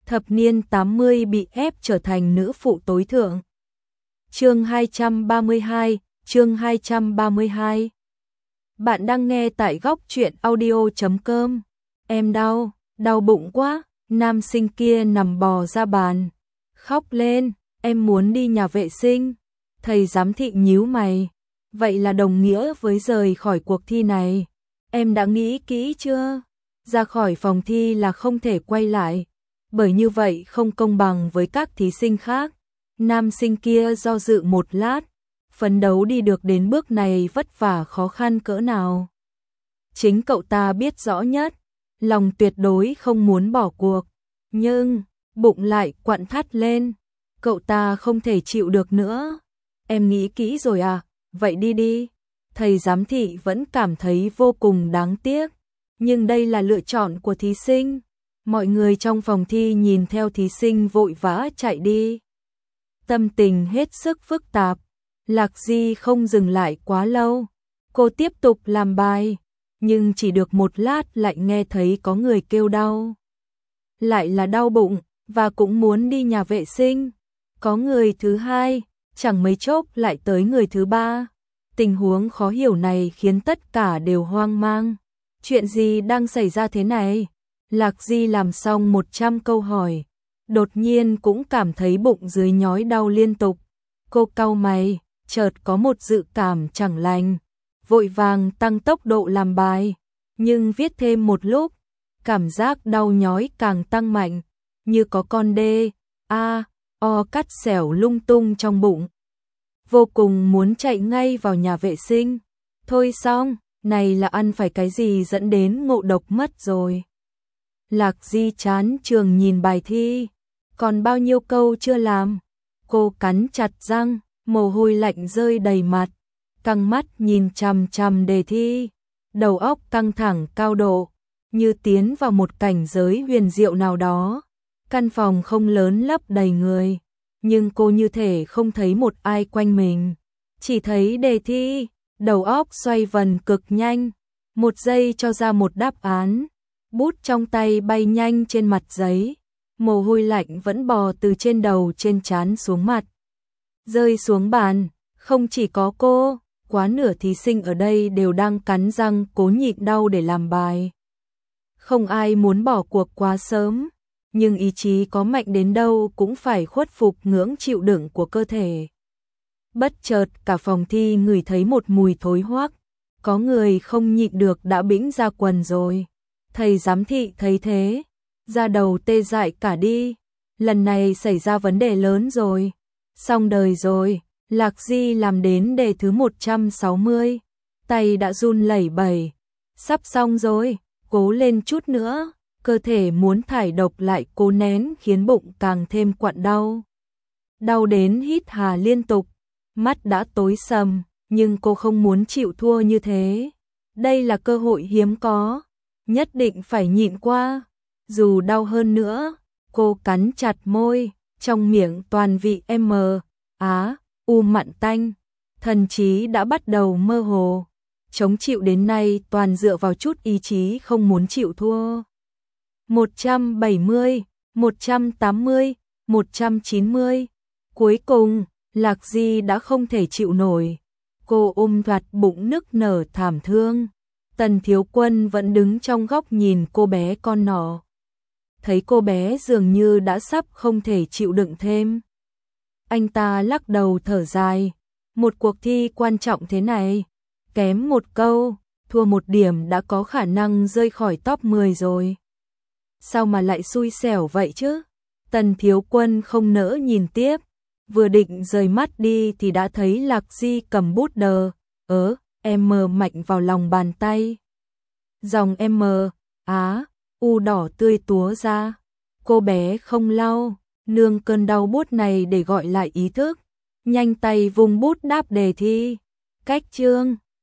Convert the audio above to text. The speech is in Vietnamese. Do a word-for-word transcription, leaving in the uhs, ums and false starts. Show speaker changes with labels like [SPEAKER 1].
[SPEAKER 1] thập niên tám mươi bị ép trở thành nữ phụ tối thượng. Chương hai trăm ba mươi hai, chương hai trăm ba mươi hai. Bạn đang nghe tại góc truyện audio chấm com. Em đau, đau bụng quá, nam sinh kia nằm bò ra bàn, khóc lên, em muốn đi nhà vệ sinh. Thầy giám thị nhíu mày, vậy là đồng nghĩa với rời khỏi cuộc thi này. Em đã nghĩ kỹ chưa? Ra khỏi phòng thi là không thể quay lại, bởi như vậy không công bằng với các thí sinh khác. Nam sinh kia do dự một lát, phấn đấu đi được đến bước này vất vả khó khăn cỡ nào. Chính cậu ta biết rõ nhất, lòng tuyệt đối không muốn bỏ cuộc, nhưng bụng lại quặn thắt lên, cậu ta không thể chịu được nữa. Em nghĩ kỹ rồi à? Vậy đi đi. Thầy giám thị vẫn cảm thấy vô cùng đáng tiếc, nhưng đây là lựa chọn của thí sinh. Mọi người trong phòng thi nhìn theo thí sinh vội vã chạy đi, tâm tình hết sức phức tạp. Lạc Di không dừng lại quá lâu, cô tiếp tục làm bài, nhưng chỉ được một lát lại nghe thấy có người kêu đau. Lại là đau bụng, và cũng muốn đi nhà vệ sinh. Có người thứ hai, chẳng mấy chốc lại tới người thứ ba. Tình huống khó hiểu này khiến tất cả đều hoang mang. Chuyện gì đang xảy ra thế này? Lạc Di làm xong một trăm câu hỏi, đột nhiên cũng cảm thấy bụng dưới nhói đau liên tục. Cô cau mày, chợt có một dự cảm chẳng lành, vội vàng tăng tốc độ làm bài, nhưng viết thêm một lúc, cảm giác đau nhói càng tăng mạnh, như có con đê, a, o cắt xẻo lung tung trong bụng. Vô cùng muốn chạy ngay vào nhà vệ sinh. Thôi xong, này là ăn phải cái gì dẫn đến ngộ độc mất rồi. Lạc Di chán trường nhìn bài thi, còn bao nhiêu câu chưa làm. Cô cắn chặt răng, mồ hôi lạnh rơi đầy mặt, căng mắt nhìn chằm chằm đề thi, đầu óc căng thẳng cao độ, như tiến vào một cảnh giới huyền diệu nào đó. Căn phòng không lớn lấp đầy người, nhưng cô như thể không thấy một ai quanh mình, chỉ thấy đề thi, đầu óc xoay vần cực nhanh, một giây cho ra một đáp án, bút trong tay bay nhanh trên mặt giấy, mồ hôi lạnh vẫn bò từ trên đầu trên trán xuống mặt, rơi xuống bàn. Không chỉ có cô, quá nửa thí sinh ở đây đều đang cắn răng cố nhịn đau để làm bài. Không ai muốn bỏ cuộc quá sớm, nhưng ý chí có mạnh đến đâu cũng phải khuất phục ngưỡng chịu đựng của cơ thể. Bất chợt cả phòng thi ngửi thấy một mùi thối hoắc, có người không nhịn được đã bĩnh ra quần rồi. Thầy giám thị thấy thế, da đầu tê dại cả đi, lần này xảy ra vấn đề lớn rồi, xong đời rồi. Lạc Di làm đến đề thứ một trăm sáu mươi, tay đã run lẩy bẩy, sắp xong rồi, cố lên chút nữa. Cơ thể muốn thải độc lại cố nén khiến bụng càng thêm quặn đau. Đau đến hít hà liên tục, mắt đã tối sầm, nhưng cô không muốn chịu thua như thế. Đây là cơ hội hiếm có, nhất định phải nhịn qua. Dù đau hơn nữa, cô cắn chặt môi, trong miệng toàn vị M, Á, U mặn tanh, thần trí đã bắt đầu mơ hồ. Chống chịu đến nay toàn dựa vào chút ý chí không muốn chịu thua. một trăm bảy mươi, một trăm tám mươi, một trăm chín mươi. Cuối cùng, Lạc Di đã không thể chịu nổi. Cô ôm thoạt bụng nức nở thảm thương. Tần Thiếu Quân vẫn đứng trong góc nhìn cô bé con nọ. Thấy cô bé dường như đã sắp không thể chịu đựng thêm, anh ta lắc đầu thở dài. Một cuộc thi quan trọng thế này, kém một câu, thua một điểm đã có khả năng rơi khỏi top mười rồi. Sao mà lại xui xẻo vậy chứ? Tần Thiếu Quân không nỡ nhìn tiếp, vừa định rời mắt đi thì đã thấy Lạc Di cầm bút đờ, ớ, M mạnh vào lòng bàn tay. Dòng M, Á, U đỏ tươi túa ra. Cô bé không lau, nương cơn đau bút này để gọi lại ý thức, nhanh tay vùng bút đáp đề thi. Cách chương